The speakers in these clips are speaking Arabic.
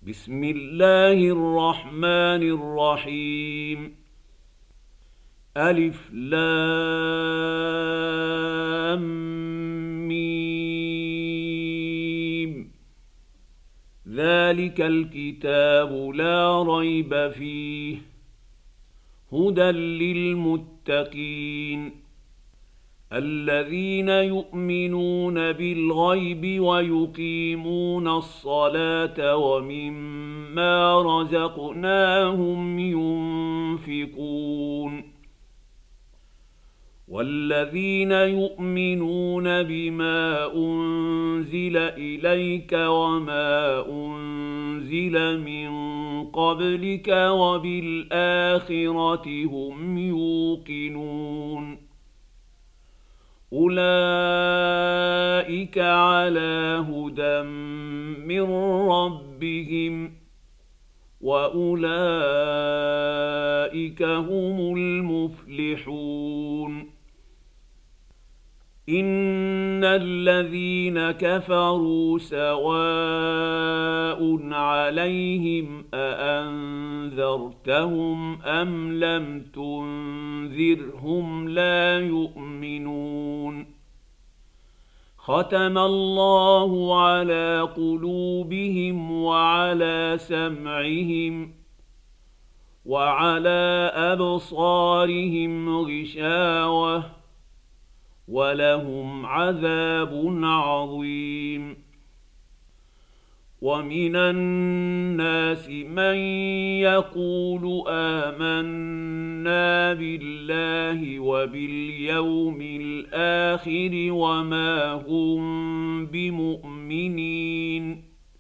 بسم الله الرحمن الرحيم. ألف لام ميم. ذلك الكتاب لا ريب فيه هدى للمتقين الذين يؤمنون بالغيب ويقيمون الصلاة ومما رزقناهم ينفقون والذين يؤمنون بما أنزل إليك وما أنزل من قبلك وبالآخرة هم يوقنون أولئك على هدى من ربهم وأولئك هم المفلحون. إن الذين كفروا سواء عليهم أأنذرتهم أم لم تنذرهم لا يؤمنون. ختم الله على قلوبهم وعلى سمعهم وعلى أبصارهم غشاوة ولهم عذاب عظيم. ومن الناس من يقول آمنا بالله وباليوم الآخر وما هم بمؤمنين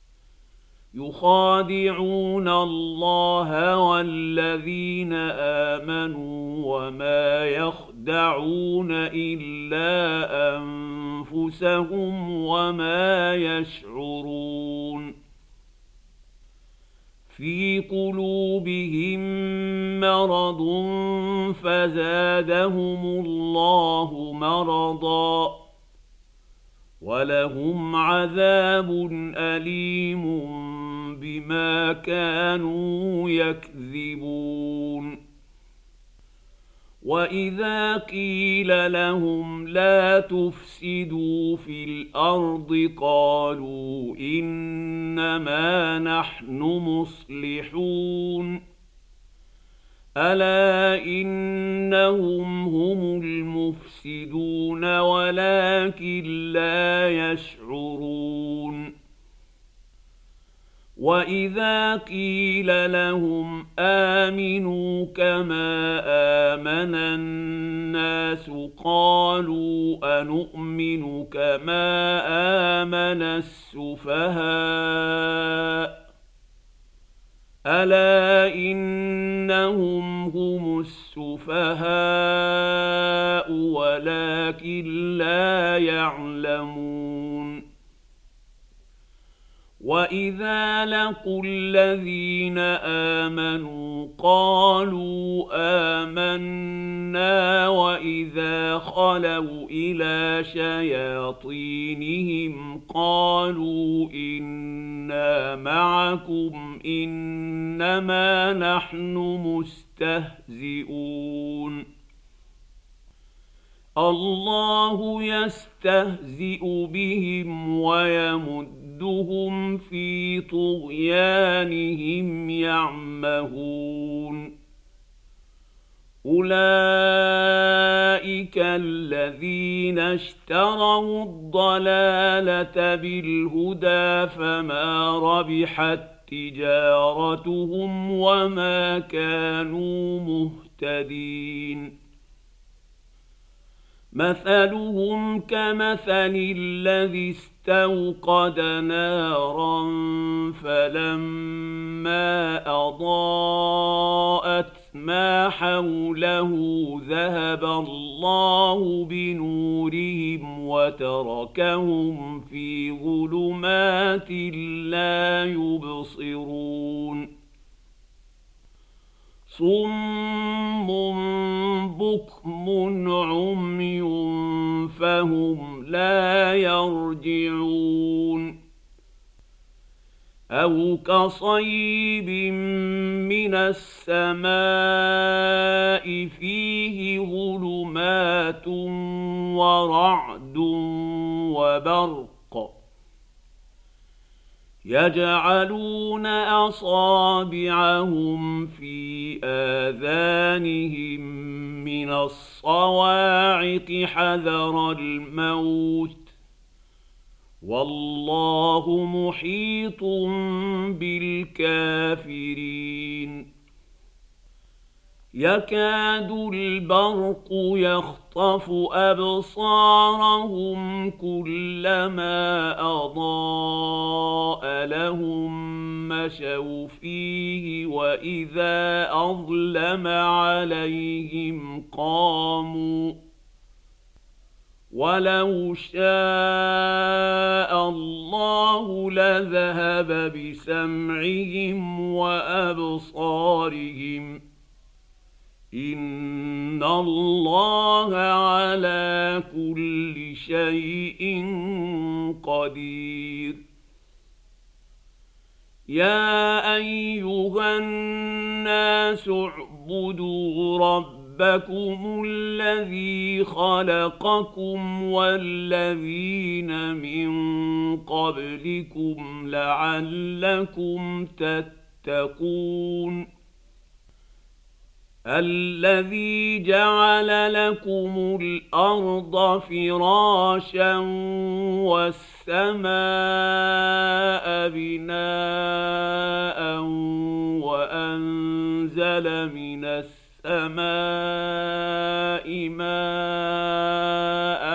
يخادعون الله والذين آمنوا وما يخدعون إلا أنفسهم وما يشعرون. في قلوبهم مرض فزادهم الله مرضا ولهم عذاب أليم بما كانوا يكذبون. وإذا قيل لهم لا تفسدوا في الأرض قالوا إنما نحن مصلحون ألا إنهم هم المفسدون ولكن لا يشعرون. وإذا قيل لهم آمنوا كما آمن الناس قالوا أنؤمن كما آمن السفهاء ألا إنهم هم السفهاء ولكن لا يعلمون. وإذا لقوا الذين آمنوا قالوا آمنا وإذا خلوا إلى شياطينهم قالوا إنا معكم إنما نحن مستهزئون. الله يستهزئ بهم ويمدهم في طغيانهم يعمهون. أولئك الذين اشتروا الضلالة بالهدى فما ربحت تجارتهم وما كانوا مهتدين. مثلهم كمثل الذي استوقد نارا فلما أضاءت ما حوله ذهب الله بنورهم وتركهم في ظلمات لا يبصرون. صم بكم عمي فهم لا يرجعون. أو كصيب من السماء فيه ظلمات ورعد وبرق يجعلون أصابعهم في آذانهم من الصواعق حذر الموت والله محيط بالكافرين يكاد البرق يخطف أبصارهم كلما أضاء لهم مشوا فيه وإذا أظلم عليهم قاموا ولو شاء الله لذهب بسمعهم وأبصارهم إن الله على كل شيء قدير يا أيها الناس اعبدوا ربكم الذي خلقكم والذين من قبلكم لعلكم تتقون الذي جعل لكم الأرض فراشا والسماء بناء وأنزل من السماء ماء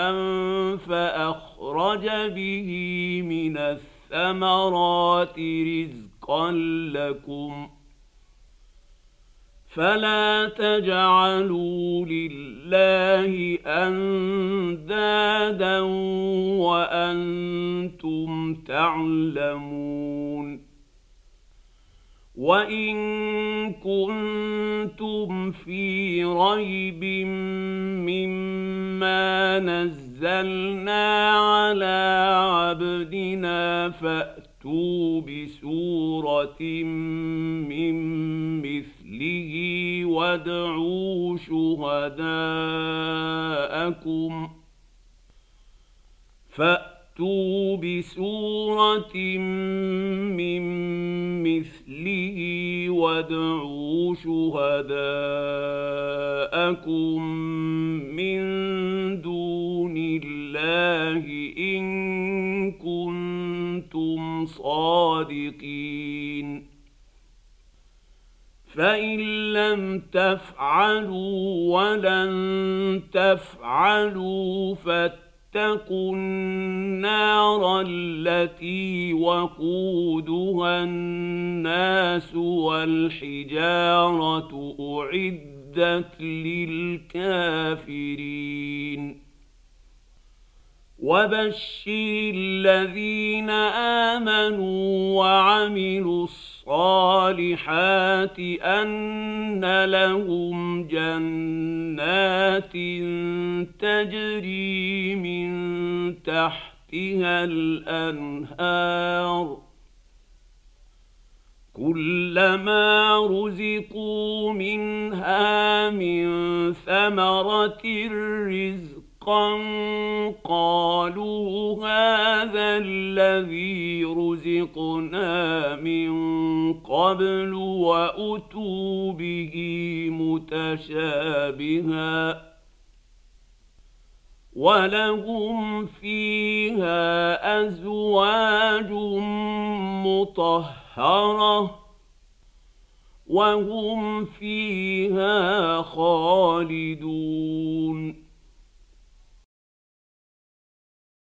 فأخرج به من الثمرات رزقا لكم فلا تجعلوا لله أندادا وأنتم تعلمون وإن كنتم في ريب مما نزلنا على عبدنا فأتوا بسورة من مثله وادعوا شهداءكم من دون الله إن كنتم صادقين فإن لم تفعلوا ولن تفعلوا فاتقوا النار التي وقودها الناس والحجارة أعدت للكافرين وبشر الذين آمنوا وعملوا الصالحات أن لهم جنات تجري من تحتها الأنهار كلما رزقوا منها من ثمرة رزقا قالوا هذا الذي رزقنا من قبل وأتوا به متشابها ولهم فيها أزواج مطهرة وهم فيها خالدون